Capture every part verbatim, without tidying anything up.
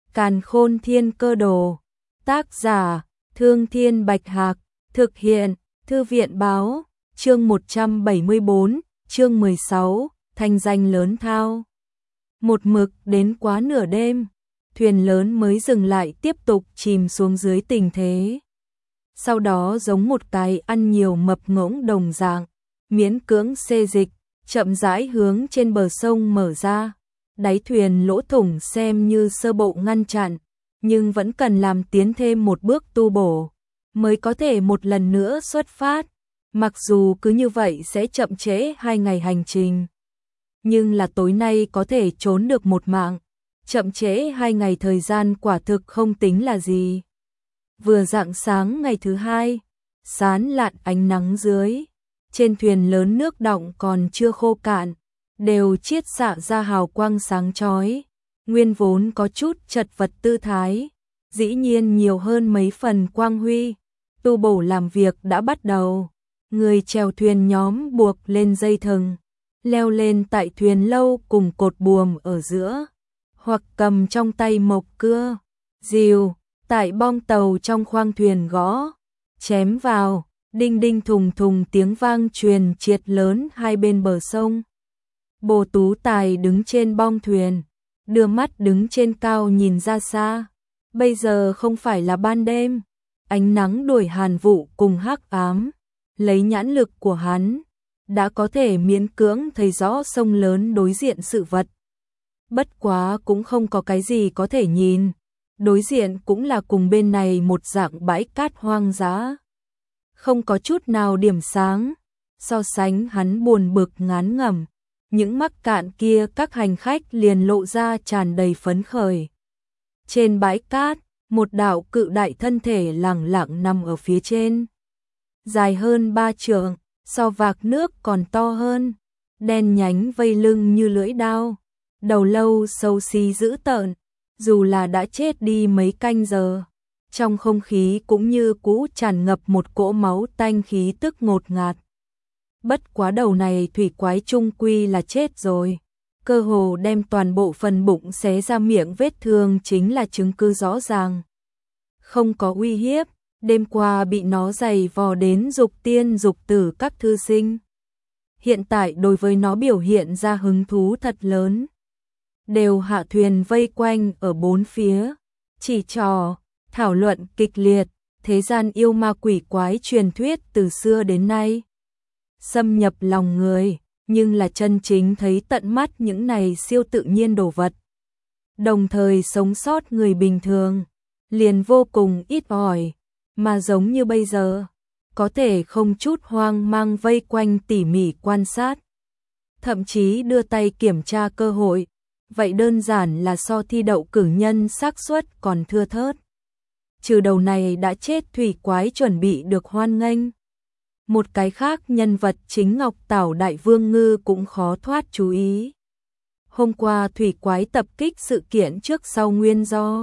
Càn Khôn Thiên Cơ Đồ. Tác giả: Thương Thiên Bạch Hạc. Thực hiện: Thư viện báo. Chương một trăm bảy mươi bốn, chương mười sáu, thanh danh lớn thao. Một mực đến quá nửa đêm, thuyền lớn mới dừng lại tiếp tục chìm xuống dưới tình thế. Sau đó giống một cái ăn nhiều mập ngỗng đồng dạng, miễn cưỡng xê dịch, chậm rãi hướng trên bờ sông mở ra. Đáy thuyền lỗ thủng xem như sơ bộ ngăn chặn, nhưng vẫn cần làm tiến thêm một bước tu bổ, mới có thể một lần nữa xuất phát. Mặc dù cứ như vậy sẽ chậm trễ hai ngày hành trình, nhưng là tối nay có thể trốn được một mạng. Chậm trễ hai ngày thời gian quả thực không tính là gì. Vừa rạng sáng ngày thứ hai, sán lạn ánh nắng dưới, trên thuyền lớn nước đọng còn chưa khô cạn, đều chiết xạ ra hào quang sáng chói. Nguyên vốn có chút chật vật tư thái, dĩ nhiên nhiều hơn mấy phần quang huy. Tu bổ làm việc đã bắt đầu. Người chèo thuyền nhóm buộc lên dây thừng, leo lên tại thuyền lâu cùng cột buồm ở giữa, hoặc cầm trong tay mộc cưa, rìu, tại bong tàu trong khoang thuyền gõ, chém vào, đinh đinh thùng thùng tiếng vang truyền triệt lớn hai bên bờ sông. Bồ Tú Tài đứng trên bong thuyền, đưa mắt đứng trên cao nhìn ra xa. Bây giờ không phải là ban đêm, ánh nắng đuổi hàn vụ cùng hắc ám, lấy nhãn lực của hắn, đã có thể miễn cưỡng thấy rõ sông lớn đối diện sự vật. Bất quá cũng không có cái gì có thể nhìn, đối diện cũng là cùng bên này một dạng bãi cát hoang dã, không có chút nào điểm sáng. So sánh hắn buồn bực ngán ngẩm, những mắc cạn kia các hành khách liền lộ ra tràn đầy phấn khởi. Trên bãi cát, một đạo cự đại thân thể lẳng lặng nằm ở phía trên, dài hơn ba trượng, so vạc nước còn to hơn, đen nhánh vây lưng như lưỡi đao, đầu lâu xấu xí dữ tợn, dù là đã chết đi mấy canh giờ, trong không khí cũng như cũ tràn ngập một cỗ máu tanh khí tức ngột ngạt. Bất quá đầu này thủy quái trung quy là chết rồi, cơ hồ đem toàn bộ phần bụng xé ra, miệng vết thương chính là chứng cứ rõ ràng. Không có uy hiếp, đêm qua bị nó giày vò đến dục tiên dục tử các thư sinh, hiện tại đối với nó biểu hiện ra hứng thú thật lớn. Đều hạ thuyền vây quanh ở bốn phía, chỉ trò, thảo luận kịch liệt, thế gian yêu ma quỷ quái truyền thuyết từ xưa đến nay. Xâm nhập lòng người, nhưng là chân chính thấy tận mắt những này siêu tự nhiên đồ vật. Đồng thời sống sót người bình thường, liền vô cùng ít ỏi, mà giống như bây giờ, có thể không chút hoang mang vây quanh tỉ mỉ quan sát, thậm chí đưa tay kiểm tra cơ hội, vậy đơn giản là so thi đậu cử nhân xác suất còn thưa thớt. Trừ đầu này đã chết thủy quái chuẩn bị được hoan nghênh, một cái khác nhân vật chính Ngọc Tảo Đại Vương Ngư cũng khó thoát chú ý. Hôm qua thủy quái tập kích sự kiện trước sau nguyên do,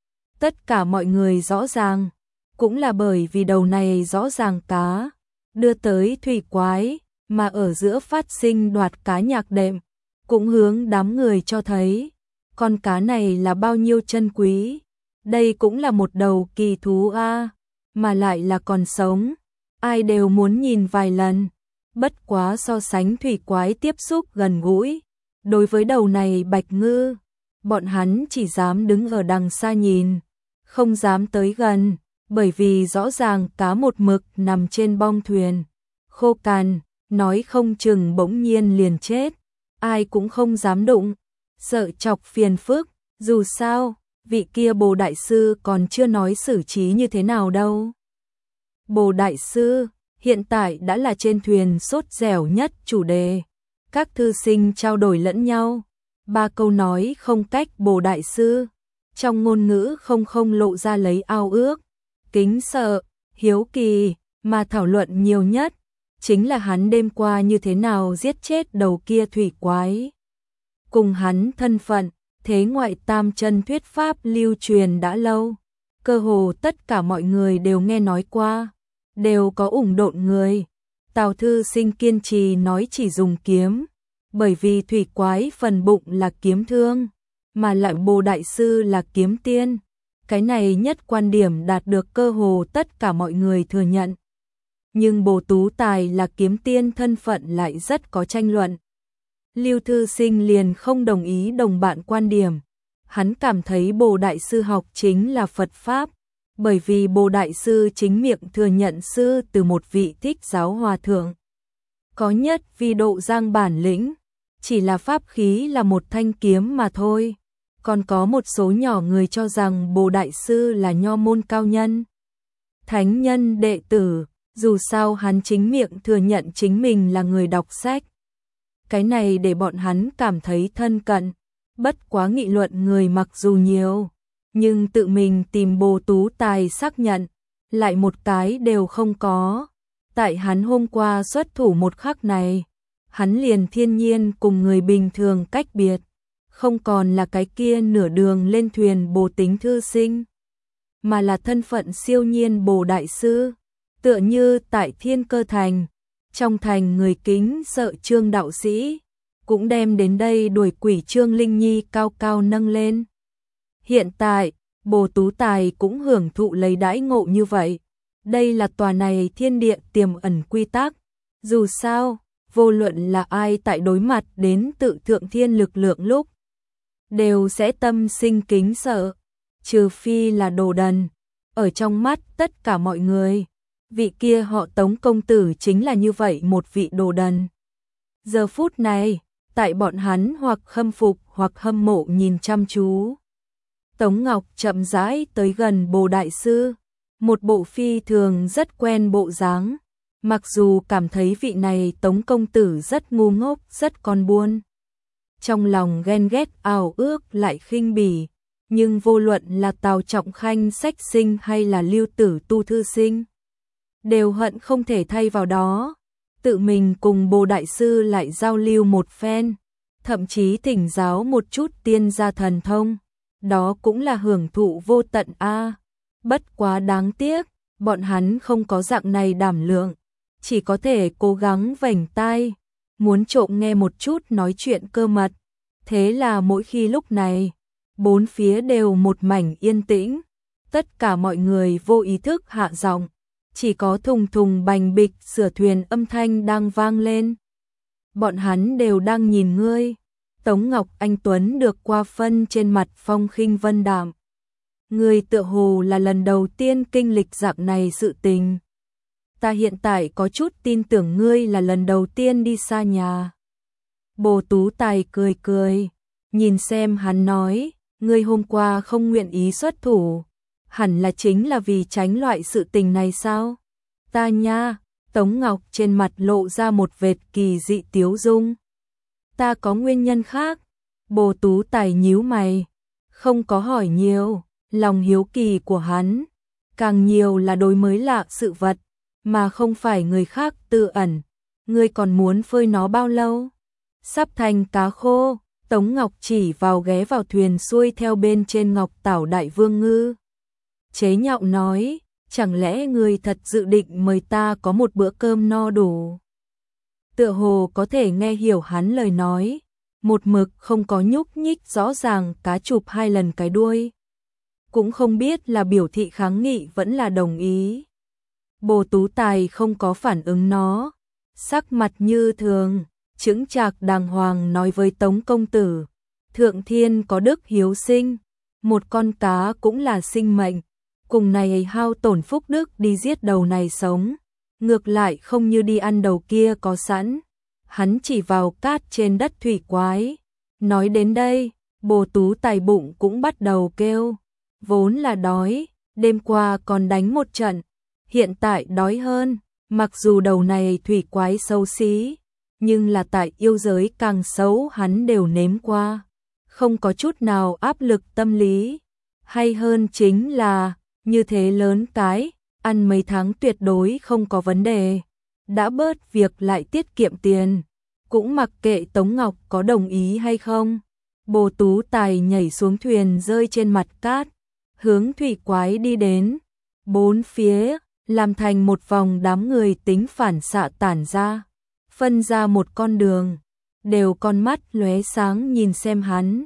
tất cả mọi người rõ ràng, cũng là bởi vì đầu này rõ ràng cá đưa tới thủy quái, mà ở giữa phát sinh đoạt cá nhạc đệm, cũng hướng đám người cho thấy con cá này là bao nhiêu chân quý. Đây cũng là một đầu kỳ thú a, mà lại là còn sống, ai đều muốn nhìn vài lần. Bất quá so sánh thủy quái tiếp xúc gần gũi, đối với đầu này bạch ngư, bọn hắn chỉ dám đứng ở đằng xa nhìn, không dám tới gần, bởi vì rõ ràng cá một mực nằm trên bong thuyền, khô cằn, nói không chừng bỗng nhiên liền chết, ai cũng không dám đụng, sợ chọc phiền phức. Dù sao, vị kia Bồ Đại Sư còn chưa nói xử trí như thế nào đâu. Bồ Đại Sư hiện tại đã là trên thuyền sốt dẻo nhất chủ đề, các thư sinh trao đổi lẫn nhau, ba câu nói không cách Bồ Đại Sư, trong ngôn ngữ không không lộ ra lấy ao ước, kính sợ, hiếu kỳ, mà thảo luận nhiều nhất chính là hắn đêm qua như thế nào giết chết đầu kia thủy quái. Cùng hắn thân phận, thế ngoại tam chân thuyết pháp lưu truyền đã lâu, cơ hồ tất cả mọi người đều nghe nói qua, đều có ủng độn người. Tào Thư Sinh kiên trì nói chỉ dùng kiếm, bởi vì thủy quái phần bụng là kiếm thương, mà lại Bồ Đại Sư là kiếm tiên. Cái này nhất quan điểm đạt được cơ hồ tất cả mọi người thừa nhận. Nhưng Bồ Tú Tài là kiếm tiên thân phận lại rất có tranh luận. Lưu Thư Sinh liền không đồng ý đồng bạn quan điểm. Hắn cảm thấy Bồ Đại Sư học chính là Phật Pháp, bởi vì Bồ Đại Sư chính miệng thừa nhận sư từ một vị Thích Giáo Hòa Thượng. Có nhất vì độ giang bản lĩnh, chỉ là pháp khí là một thanh kiếm mà thôi. Còn có một số nhỏ người cho rằng Bồ Đại Sư là nho môn cao nhân, thánh nhân đệ tử, dù sao hắn chính miệng thừa nhận chính mình là người đọc sách. Cái này để bọn hắn cảm thấy thân cận, bất quá nghị luận người mặc dù nhiều, nhưng tự mình tìm Bồ Tú Tài xác nhận, lại một cái đều không có. Tại hắn hôm qua xuất thủ một khắc này, hắn liền thiên nhiên cùng người bình thường cách biệt, không còn là cái kia nửa đường lên thuyền Bồ Tính Thư Sinh, mà là thân phận siêu nhiên Bồ Đại Sư, tựa như tại Thiên Cơ Thành, trong thành người kính sợ Trương đạo sĩ, cũng đem đến đây đuổi quỷ Trương Linh Nhi cao cao nâng lên. Hiện tại, Bồ Tú Tài cũng hưởng thụ lấy đãi ngộ như vậy. Đây là tòa này thiên địa tiềm ẩn quy tắc. Dù sao, vô luận là ai tại đối mặt đến tự thượng thiên lực lượng lúc, đều sẽ tâm sinh kính sợ, trừ phi là đồ đần. Ở trong mắt tất cả mọi người, vị kia họ Tống công tử chính là như vậy một vị đồ đần. Giờ phút này, tại bọn hắn hoặc khâm phục hoặc hâm mộ nhìn chăm chú, Tống Ngọc chậm rãi tới gần Bồ Đại Sư, một bộ phi thường rất quen bộ dáng. Mặc dù cảm thấy vị này Tống công tử rất ngu ngốc, rất con buôn, trong lòng ghen ghét ảo ước lại khinh bỉ, nhưng vô luận là Tào Trọng Khanh Sách Sinh hay là Lưu Tử Tu Thư Sinh, đều hận không thể thay vào đó, tự mình cùng Bồ Đại Sư lại giao lưu một phen, thậm chí thỉnh giáo một chút tiên gia thần thông, đó cũng là hưởng thụ vô tận a. Bất quá đáng tiếc, bọn hắn không có dạng này đảm lượng, chỉ có thể cố gắng vểnh tai, muốn trộm nghe một chút nói chuyện cơ mật. Thế là mỗi khi lúc này, bốn phía đều một mảnh yên tĩnh, tất cả mọi người vô ý thức hạ giọng, chỉ có thùng thùng bành bịch sửa thuyền âm thanh đang vang lên. Bọn hắn đều đang nhìn ngươi. Tống Ngọc Anh Tuấn được qua phân trên mặt phong khinh vân đạm. Ngươi tựa hồ là lần đầu tiên kinh lịch dạng này sự tình. Ta hiện tại có chút tin tưởng ngươi là lần đầu tiên đi xa nhà. Bồ Tú Tài cười cười, nhìn xem hắn nói, ngươi hôm qua không nguyện ý xuất thủ, hẳn là chính là vì tránh loại sự tình này sao? Ta nha, Tống Ngọc trên mặt lộ ra một vệt kỳ dị tiếu dung. Ta có nguyên nhân khác. Bồ Tú Tài nhíu mày, không có hỏi nhiều, lòng hiếu kỳ của hắn càng nhiều là đối mới lạ sự vật, mà không phải người khác tự ẩn. Ngươi còn muốn phơi nó bao lâu? Sắp thành cá khô. Tống Ngọc chỉ vào ghé vào thuyền xuôi theo bên trên Ngọc Tảo Đại Vương Ngư, chế nhạo nói, chẳng lẽ ngươi thật dự định mời ta có một bữa cơm no đủ? Tựa hồ có thể nghe hiểu hắn lời nói, một mực không có nhúc nhích, rõ ràng cá chụp hai lần cái đuôi. Cũng không biết là biểu thị kháng nghị vẫn là đồng ý. Bồ Tú Tài không có phản ứng nó, sắc mặt như thường, chững chạc đàng hoàng nói với Tống công tử, thượng thiên có đức hiếu sinh, một con cá cũng là sinh mệnh, cùng này hao tổn phúc đức đi giết đầu này sống, ngược lại không như đi ăn đầu kia có sẵn. Hắn chỉ vào cát trên đất thủy quái. Nói đến đây, Bồ Tú Tài bụng cũng bắt đầu kêu, vốn là đói, đêm qua còn đánh một trận, hiện tại đói hơn, mặc dù đầu này thủy quái xấu xí, nhưng là tại yêu giới càng xấu hắn đều nếm qua, không có chút nào áp lực tâm lý. Hay hơn chính là, như thế lớn cái, ăn mấy tháng tuyệt đối không có vấn đề, đã bớt việc lại tiết kiệm tiền, cũng mặc kệ Tống Ngọc có đồng ý hay không. Bồ Tú Tài nhảy xuống thuyền rơi trên mặt cát, hướng thủy quái đi đến, bốn phía, làm thành một vòng đám người tính phản xạ tản ra, phân ra một con đường, đều con mắt lóe sáng nhìn xem hắn.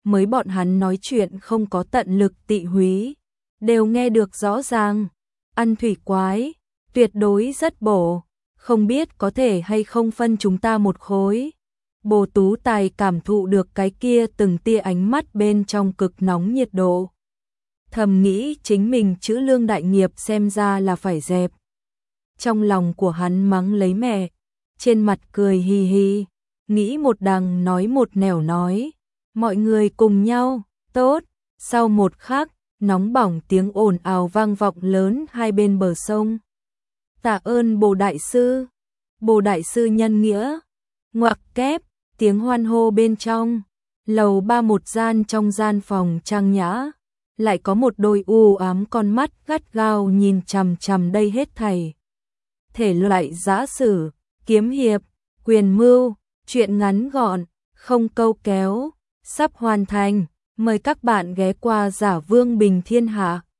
mới bọn hắn nói chuyện không có tận lực tị húy, đều nghe được rõ ràng. Ăn thủy quái, tuyệt đối rất bổ, không biết có thể hay không phân chúng ta một khối. Bồ Tú Tài cảm thụ được cái kia từng tia ánh mắt bên trong cực nóng nhiệt độ. Thầm nghĩ chính mình chữ lương đại nghiệp xem ra là phải dẹp. Trong lòng của hắn mắng lấy mẹ, trên mặt cười hì hì, nghĩ một đằng nói một nẻo nói. Mọi người cùng nhau, tốt, sau một khắc, nóng bỏng tiếng ồn ào vang vọng lớn hai bên bờ sông. Tạ ơn Bồ Đại Sư, Bồ Đại Sư nhân nghĩa, ngoặc kép, tiếng hoan hô bên trong, lầu ba một gian trong gian phòng trang nhã, lại có một đôi u ám con mắt gắt gao nhìn chằm chằm đây hết thảy. Thể loại giã sử, kiếm hiệp, quyền mưu, truyện ngắn gọn, không câu kéo, sắp hoàn thành, mời các bạn ghé qua Giả Vương Bình Thiên Hạ.